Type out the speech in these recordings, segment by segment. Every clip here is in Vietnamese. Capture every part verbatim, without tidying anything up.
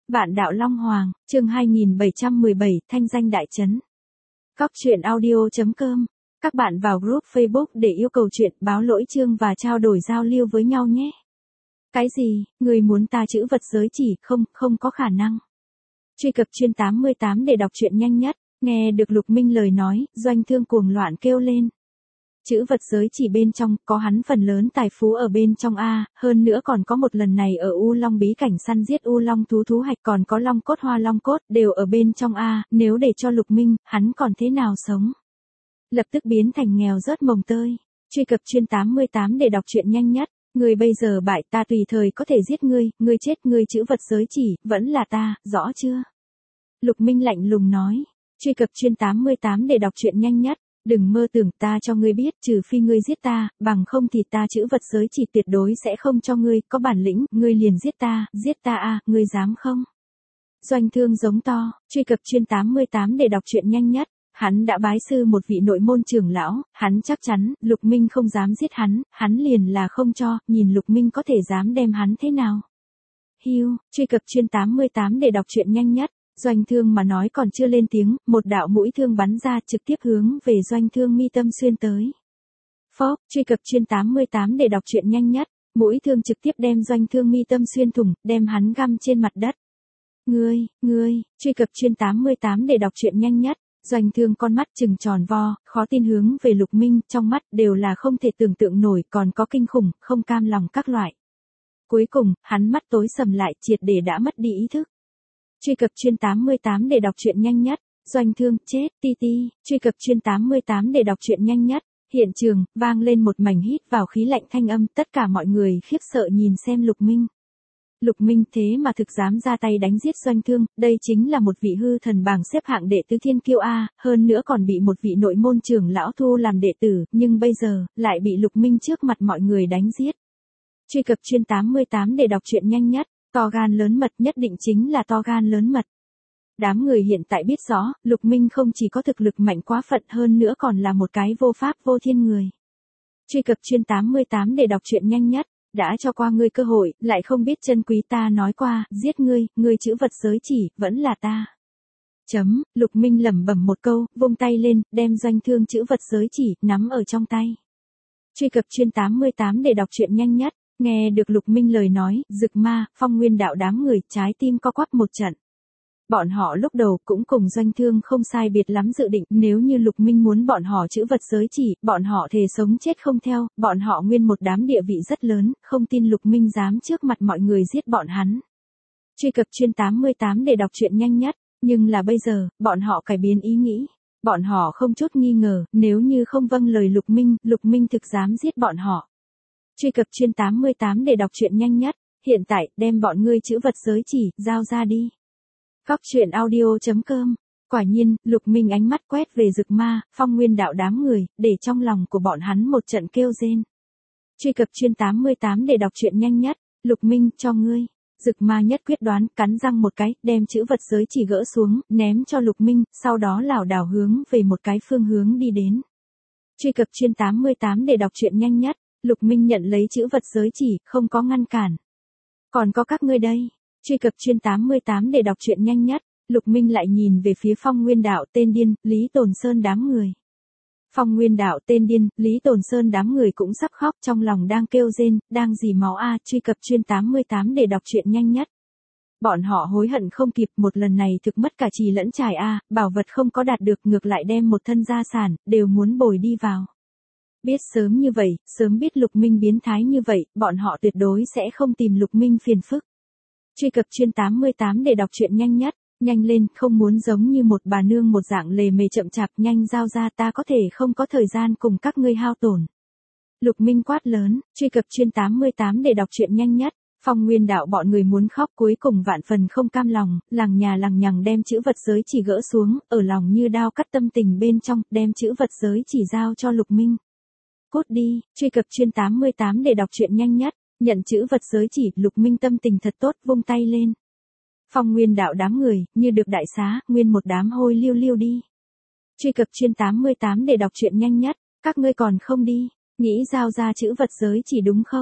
Vạn đạo Long Hoàng, chương hai nghìn bảy trăm mười bảy, thanh danh đại chấn. Cóc truyện audio chấm com. Các bạn vào group Facebook để yêu cầu chuyện, báo lỗi chương và trao đổi giao lưu với nhau nhé. Cái gì, người muốn ta chữ vật giới chỉ, không, không có khả năng. Truy cập chuyên tám mươi tám để đọc truyện nhanh nhất, nghe được Lục Minh lời nói, Doanh Thương cuồng loạn kêu lên. Chữ vật giới chỉ bên trong, có hắn phần lớn tài phú ở bên trong a, hơn nữa còn có một lần này ở U Long bí cảnh săn giết U Long thú thú hạch, còn có Long cốt hoa Long cốt đều ở bên trong a, nếu để cho Lục Minh, hắn còn thế nào sống? Lập tức biến thành nghèo rớt mồng tơi. Truy cập chuyên tám mươi tám để đọc truyện nhanh nhất, người bây giờ bại, ta tùy thời có thể giết ngươi, ngươi chết, ngươi chữ vật giới chỉ, vẫn là ta, rõ chưa? Lục Minh lạnh lùng nói. Truy cập chuyên tám mươi tám để đọc truyện nhanh nhất. Đừng mơ tưởng, ta cho ngươi biết, trừ phi ngươi giết ta, bằng không thì ta chữ vật giới chỉ tuyệt đối sẽ không cho ngươi, có bản lĩnh, ngươi liền giết ta, giết ta à, ngươi dám không? Doanh Thương giống to. Truy cập chuyên tám mươi tám để đọc truyện nhanh nhất, hắn đã bái sư một vị nội môn trưởng lão, hắn chắc chắn, Lục Minh không dám giết hắn, hắn liền là không cho, nhìn Lục Minh có thể dám đem hắn thế nào? Hiu, truy cập chuyên tám mươi tám để đọc truyện nhanh nhất. Doanh Thương mà nói còn chưa lên tiếng, một đạo mũi thương bắn ra trực tiếp hướng về Doanh Thương mi tâm xuyên tới. Phốc, truy cập chuyên tám mươi tám để đọc truyện nhanh nhất, mũi thương trực tiếp đem Doanh Thương mi tâm xuyên thủng, đem hắn găm trên mặt đất. Ngươi, ngươi, truy cập chuyên tám mươi tám để đọc truyện nhanh nhất, Doanh Thương con mắt trừng tròn vo, khó tin hướng về Lục Minh, trong mắt đều là không thể tưởng tượng nổi, còn có kinh khủng, không cam lòng các loại. Cuối cùng, hắn mắt tối sầm lại, triệt để đã mất đi ý thức. Truy cập chuyên tám mươi tám để đọc truyện nhanh nhất, Doanh Thương, chết, ti ti, truy cập chuyên tám mươi tám để đọc truyện nhanh nhất, hiện trường, vang lên một mảnh hít vào khí lạnh thanh âm, tất cả mọi người khiếp sợ nhìn xem Lục Minh. Lục Minh thế mà thực dám ra tay đánh giết Doanh Thương, đây chính là một vị hư thần bảng xếp hạng đệ tứ thiên kiêu A, hơn nữa còn bị một vị nội môn trưởng lão thu làm đệ tử, nhưng bây giờ, lại bị Lục Minh trước mặt mọi người đánh giết. Truy cập chuyên tám mươi tám để đọc truyện nhanh nhất. To gan lớn mật, nhất định chính là to gan lớn mật. Đám người hiện tại biết rõ, Lục Minh không chỉ có thực lực mạnh quá phận, hơn nữa còn là một cái vô pháp vô thiên người. Truy cập chuyên tám mươi tám để đọc truyện nhanh nhất, đã cho qua ngươi cơ hội, lại không biết chân quý, ta nói qua, giết ngươi, ngươi chữ vật giới chỉ, vẫn là ta. Chấm, Lục Minh lẩm bẩm một câu, vung tay lên, đem Doanh Thương chữ vật giới chỉ, nắm ở trong tay. Truy cập chuyên tám mươi tám để đọc truyện nhanh nhất. Nghe được Lục Minh lời nói, Dực Ma, Phong Nguyên đạo đám người, trái tim co quắp một trận. Bọn họ lúc đầu cũng cùng Doanh Thương không sai biệt lắm dự định, nếu như Lục Minh muốn bọn họ chữ vật giới chỉ, bọn họ thề sống chết không theo, bọn họ nguyên một đám địa vị rất lớn, không tin Lục Minh dám trước mặt mọi người giết bọn hắn. Truy cập chuyên tám mươi tám để đọc truyện nhanh nhất, nhưng là bây giờ, bọn họ cải biến ý nghĩ. Bọn họ không chút nghi ngờ, nếu như không vâng lời Lục Minh, Lục Minh thực dám giết bọn họ. Truy cập chuyên tám mươi tám để đọc truyện nhanh nhất, hiện tại, đem bọn ngươi chữ vật giới chỉ, giao ra đi. Cóc truyện audio chấm com. Quả nhiên, Lục Minh ánh mắt quét về Dực Ma, Phong Nguyên đạo đám người, để trong lòng của bọn hắn một trận kêu rên. Truy cập chuyên tám mươi tám để đọc truyện nhanh nhất, Lục Minh, cho ngươi. Dực Ma nhất quyết đoán, cắn răng một cái, đem chữ vật giới chỉ gỡ xuống, ném cho Lục Minh, sau đó lảo đảo hướng về một cái phương hướng đi đến. Truy cập chuyên tám mươi tám để đọc truyện nhanh nhất. Lục Minh nhận lấy chữ vật giới chỉ, không có ngăn cản. Còn có các ngươi đây. Truy cập chuyên tám mươi tám để đọc truyện nhanh nhất, Lục Minh lại nhìn về phía Phong Nguyên đạo, tên điên, Lý Tồn Sơn đám người. Phong Nguyên đạo, tên điên, Lý Tồn Sơn đám người cũng sắp khóc, trong lòng đang kêu rên, đang dì máu a. Truy cập chuyên tám mươi tám để đọc truyện nhanh nhất. Bọn họ hối hận không kịp, một lần này thực mất cả trì lẫn trải a, bảo vật không có đạt được, ngược lại đem một thân gia sản, đều muốn bồi đi vào. Biết sớm như vậy, sớm biết Lục Minh biến thái như vậy, bọn họ tuyệt đối sẽ không tìm Lục Minh phiền phức. Truy cập chuyên tám mươi tám để đọc truyện nhanh nhất, nhanh lên, không muốn giống như một bà nương một dạng lề mề chậm chạp, nhanh giao ra, ta có thể không có thời gian cùng các ngươi hao tổn. Lục Minh quát lớn, truy cập chuyên tám mươi tám để đọc truyện nhanh nhất, Phong Nguyên đạo bọn người muốn khóc, cuối cùng vạn phần không cam lòng, lằng nhà lằng nhằng đem chữ vật giới chỉ gỡ xuống, ở lòng như đao cắt tâm tình bên trong, đem chữ vật giới chỉ giao cho Lục Minh. Cút đi, truy cập chuyên tám mươi tám để đọc truyện nhanh nhất, nhận chữ vật giới chỉ, Lục Minh tâm tình thật tốt, vung tay lên. Phong Nguyên đạo đám người, như được đại xá, nguyên một đám hôi liêu liêu đi. Truy cập chuyên tám mươi tám để đọc truyện nhanh nhất, các ngươi còn không đi, nghĩ giao ra chữ vật giới chỉ đúng không?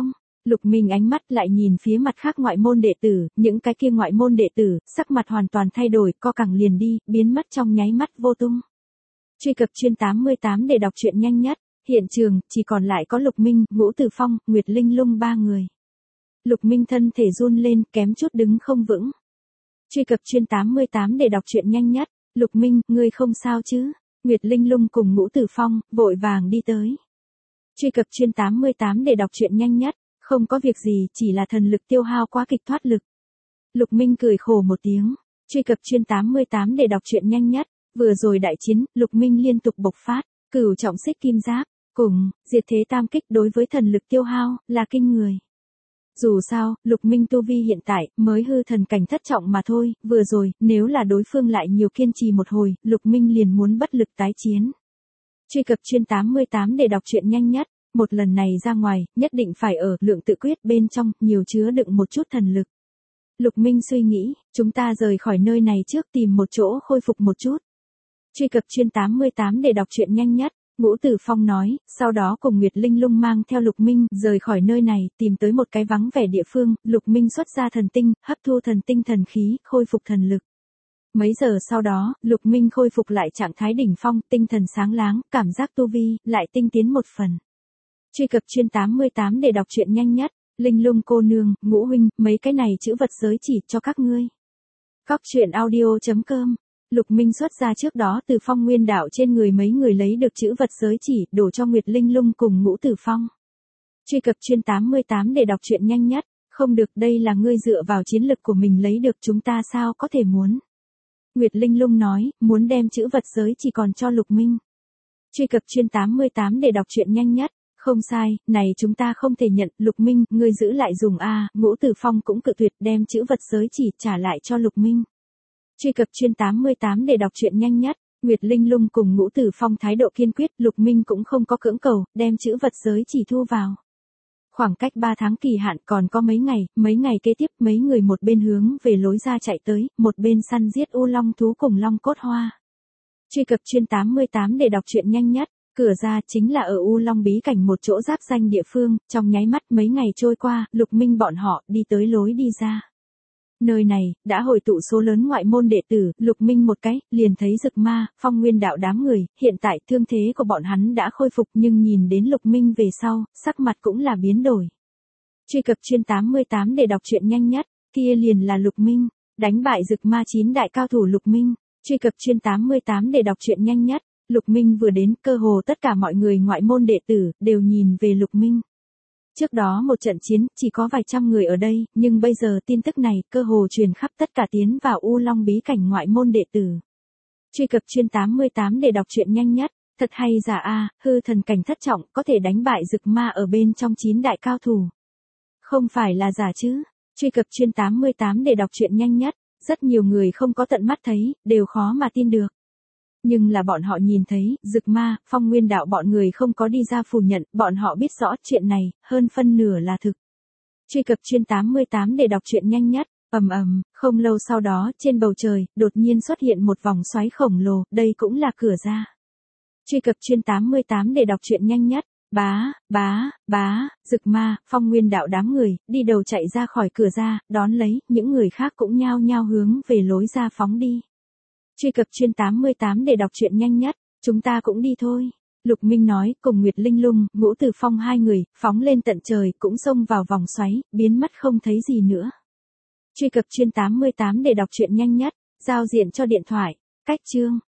Lục Minh ánh mắt lại nhìn phía mặt khác ngoại môn đệ tử, những cái kia ngoại môn đệ tử, sắc mặt hoàn toàn thay đổi, co cẳng liền đi, biến mất trong nháy mắt vô tung. Truy cập chuyên tám mươi tám để đọc truyện nhanh nhất, hiện trường, chỉ còn lại có Lục Minh, Ngũ Tử Phong, Nguyệt Linh Lung ba người. Lục Minh thân thể run lên, kém chút đứng không vững. Truy cập chuyên tám mươi tám để đọc truyện nhanh nhất, Lục Minh, ngươi không sao chứ? Nguyệt Linh Lung cùng Ngũ Tử Phong, vội vàng đi tới. Truy cập chuyên tám mươi tám để đọc truyện nhanh nhất, không có việc gì, chỉ là thần lực tiêu hao quá kịch thoát lực. Lục Minh cười khổ một tiếng. Truy cập chuyên tám mươi tám để đọc truyện nhanh nhất, vừa rồi đại chiến, Lục Minh liên tục bộc phát, cửu trọng xích kim giáp, cùng, diệt thế tam kích đối với thần lực tiêu hao, là kinh người. Dù sao, Lục Minh tu vi hiện tại, mới hư thần cảnh thất trọng mà thôi, vừa rồi, nếu là đối phương lại nhiều kiên trì một hồi, Lục Minh liền muốn bất lực tái chiến. Truy cập chuyên tám mươi tám để đọc truyện nhanh nhất, một lần này ra ngoài, nhất định phải ở lượng tự quyết bên trong, nhiều chứa đựng một chút thần lực. Lục Minh suy nghĩ, chúng ta rời khỏi nơi này trước tìm một chỗ khôi phục một chút. Truy cập chuyên tám mươi tám để đọc truyện nhanh nhất, Ngũ Tử Phong nói, sau đó cùng Nguyệt Linh Lung mang theo Lục Minh rời khỏi nơi này, tìm tới một cái vắng vẻ địa phương, Lục Minh xuất ra thần tinh, hấp thu thần tinh thần khí, khôi phục thần lực. Mấy giờ sau đó, Lục Minh khôi phục lại trạng thái đỉnh phong, tinh thần sáng láng, cảm giác tu vi, lại tinh tiến một phần. Truy cập chuyên tám mươi tám để đọc truyện nhanh nhất, Linh Lung cô nương, Ngũ huynh, mấy cái này chữ vật giới chỉ cho các ngươi. Cóc truyện audio chấm com. Lục Minh xuất ra trước đó từ Phong Nguyên đạo trên người mấy người lấy được chữ vật giới chỉ, đổ cho Nguyệt Linh Lung cùng Ngũ Tử Phong. Truy cập chuyên tám mươi tám để đọc truyện nhanh nhất, không được, đây là ngươi dựa vào chiến lực của mình lấy được, chúng ta sao có thể muốn. Nguyệt Linh Lung nói, muốn đem chữ vật giới chỉ còn cho Lục Minh. Truy cập chuyên tám mươi tám để đọc truyện nhanh nhất, không sai, này chúng ta không thể nhận, Lục Minh, ngươi giữ lại dùng a, Ngũ Tử Phong cũng cự tuyệt đem chữ vật giới chỉ trả lại cho Lục Minh. Truy cập chuyên tám mươi tám để đọc truyện nhanh nhất, Nguyệt Linh Lung cùng Ngũ Tử Phong thái độ kiên quyết, Lục Minh cũng không có cưỡng cầu, đem chữ vật giới chỉ thu vào. Khoảng cách ba tháng kỳ hạn còn có mấy ngày, mấy ngày kế tiếp mấy người một bên hướng về lối ra chạy tới, một bên săn giết u long thú cùng long cốt hoa. Truy cập chuyên tám mươi tám để đọc truyện nhanh nhất, cửa ra chính là ở U Long bí cảnh một chỗ giáp danh địa phương, trong nháy mắt mấy ngày trôi qua, Lục Minh bọn họ đi tới lối đi ra. Nơi này, đã hội tụ số lớn ngoại môn đệ tử, Lục Minh một cái, liền thấy Dực Ma, Phong Nguyên đạo đám người, hiện tại thương thế của bọn hắn đã khôi phục nhưng nhìn đến Lục Minh về sau, sắc mặt cũng là biến đổi. Truy cập chuyên tám mươi tám để đọc truyện nhanh nhất, kia liền là Lục Minh, đánh bại Dực Ma chín đại cao thủ Lục Minh. Truy cập chuyên tám mươi tám để đọc truyện nhanh nhất, Lục Minh vừa đến, cơ hồ tất cả mọi người ngoại môn đệ tử, đều nhìn về Lục Minh. Trước đó một trận chiến, chỉ có vài trăm người ở đây, nhưng bây giờ tin tức này, cơ hồ truyền khắp tất cả tiến vào U Long bí cảnh ngoại môn đệ tử. Truy cập chuyên tám mươi tám để đọc truyện nhanh nhất, thật hay giả a, hư thần cảnh thất trọng, có thể đánh bại Dực Ma ở bên trong chín đại cao thủ. Không phải là giả chứ? Truy cập chuyên tám mươi tám để đọc truyện nhanh nhất, rất nhiều người không có tận mắt thấy, đều khó mà tin được. Nhưng là bọn họ nhìn thấy, Dực Ma, Phong Nguyên đạo bọn người không có đi ra phủ nhận, bọn họ biết rõ chuyện này, hơn phân nửa là thực. Truy cập chuyên tám mươi tám để đọc truyện nhanh nhất, ầm ầm, không lâu sau đó, trên bầu trời, đột nhiên xuất hiện một vòng xoáy khổng lồ, đây cũng là cửa ra. Truy cập chuyên tám mươi tám để đọc truyện nhanh nhất, bá, bá, bá, Dực Ma, Phong Nguyên đạo đám người, đi đầu chạy ra khỏi cửa ra, đón lấy, những người khác cũng nhao nhao hướng về lối ra phóng đi. Truy cập chuyên tám mươi tám để đọc truyện nhanh nhất, chúng ta cũng đi thôi. Lục Minh nói, cùng Nguyệt Linh Lung, Ngũ Tử Phong hai người, phóng lên tận trời, cũng xông vào vòng xoáy, biến mất không thấy gì nữa. Truy cập chuyên tám mươi tám để đọc truyện nhanh nhất, giao diện cho điện thoại, cách chương.